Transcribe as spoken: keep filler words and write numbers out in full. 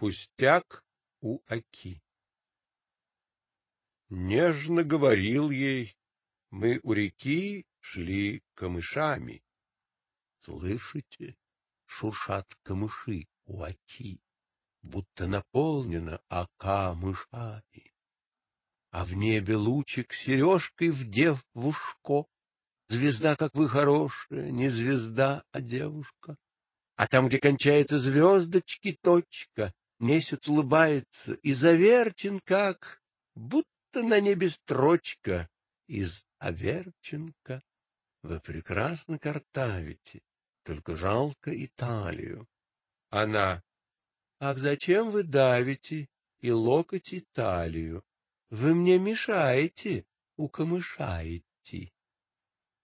Пустяк у Оки. Нежно говорил ей: мы у реки шли камышами. Слышите, шуршат камыши у Оки, будто наполнена Ока мышами. А в небе лучик сережкой вдев в ушко. Звезда, как вы хорошая, не звезда, а девушка. А там, где кончается звездочки точка, месяц улыбается и заверчен, как будто на небе строчка из Аверченко. Вы прекрасно картавите, только жалко Италию. Она: ах, зачем вы давите и локоть и талию? Вы мне мешаете, у камыша идти.